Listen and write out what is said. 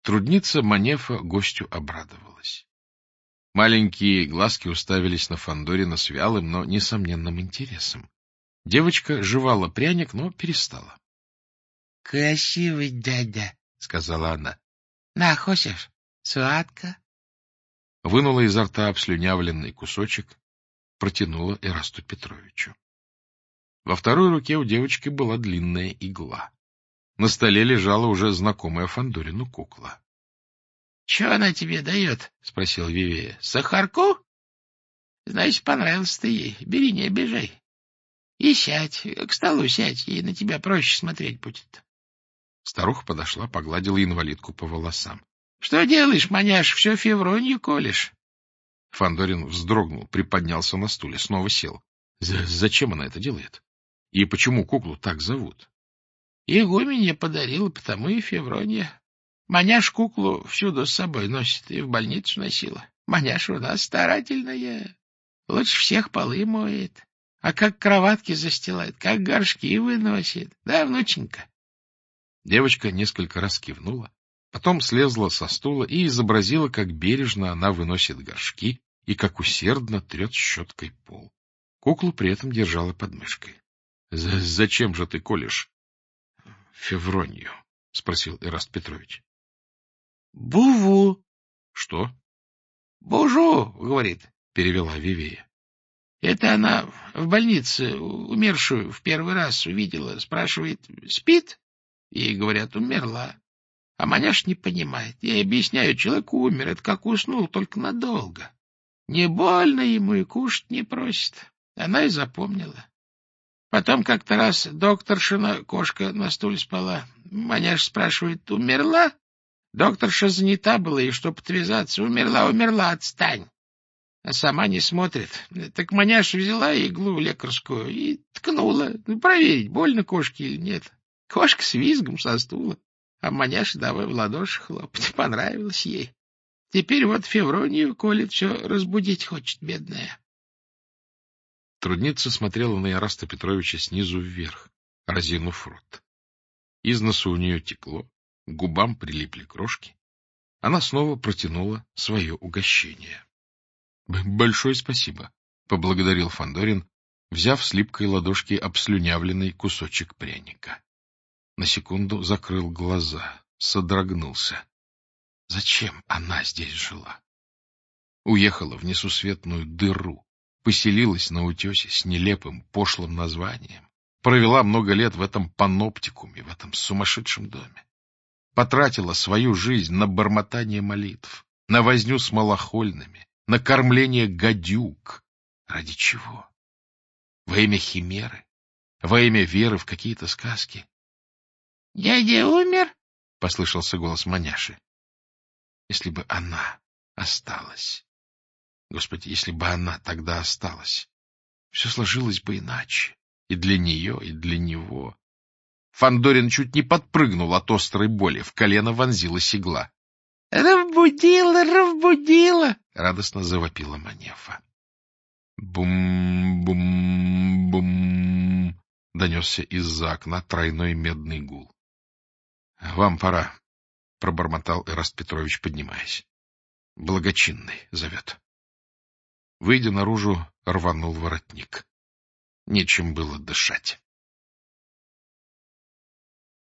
Трудница Манефа гостю обрадовалась. Маленькие глазки уставились на Фандорина с вялым, но несомненным интересом. Девочка жевала пряник, но перестала. — Красивый дядя, — сказала она. — На, хочешь? Сладко. Вынула изо рта обслюнявленный кусочек, протянула Эрасту Петровичу. Во второй руке у девочки была длинная игла. На столе лежала уже знакомая Фандорину кукла. — Чего она тебе дает? — спросил Вивея. — Сахарку? — Значит, понравился ты ей. Бери, не обижай. И сядь, к столу сядь, ей на тебя проще смотреть будет. Старуха подошла, погладила инвалидку по волосам. — Что делаешь, маняш, все Февронью колешь? Фандорин вздрогнул, приподнялся на стуле, снова сел. Зачем она это делает? И почему куклу так зовут? — Игуменья подарила, потому и Февронья. Маняш куклу всюду с собой носит и в больницу носила. Маняша у нас старательная, лучше всех полы моет, а как кроватки застилает, как горшки выносит. Да, внученька? Девочка несколько раз кивнула, потом слезла со стула и изобразила, как бережно она выносит горшки и как усердно трет щеткой пол. Куклу при этом держала под мышкой. — Зачем же ты колешь Февронью? — спросил Эраст Петрович. — Буву. — Что? — Бужу, — говорит, — перевела Вивея. Это она в больнице умершую в первый раз увидела. Спрашивает, спит? Ей говорят, умерла. А маняш не понимает. Я объясняю, человек умер, это как уснул, только надолго. Не больно ему и кушать не просит. Она и запомнила. Потом как-то раз докторшина, кошка, на стуле спала. Маняш спрашивает, умерла? Докторша занята была, и чтоб отвязаться, умерла, отстань. А сама не смотрит. Так маняша взяла иглу лекарскую и ткнула. Проверить, больно кошке или нет. Кошка с визгом со стула. А маняша давай в ладоши хлопать. Понравилось ей. Теперь вот Февронию колет, все разбудить хочет, бедная. Трудница смотрела на Эраста Петровича снизу вверх, разинув рот. Из носу у нее текло, к губам прилипли крошки. Она снова протянула свое угощение. — Большое спасибо, — поблагодарил Фандорин, взяв с липкой ладошки обслюнявленный кусочек пряника. На секунду закрыл глаза, содрогнулся. Зачем она здесь жила? Уехала в несусветную дыру, поселилась на утесе с нелепым, пошлым названием, провела много лет в этом паноптикуме, в этом сумасшедшем доме. Потратила свою жизнь на бормотание молитв, на возню с малохольными, на кормление гадюк. Ради чего? Во имя химеры? Во имя веры в какие-то сказки? — Дядя умер? — послышался голос маняши. Если бы она осталась... Господи, если бы она тогда осталась, все сложилось бы иначе. И для нее, и для него. Фандорин чуть не подпрыгнул от острой боли. В колено вонзилась игла. — Разбудила! — радостно завопила Манефа. Бум-бум-бум! — донесся из-за окна тройной медный гул. — Вам пора, — пробормотал Эраст Петрович, поднимаясь. — Благочинный зовет. Выйдя наружу, рванул воротник. Нечем было дышать.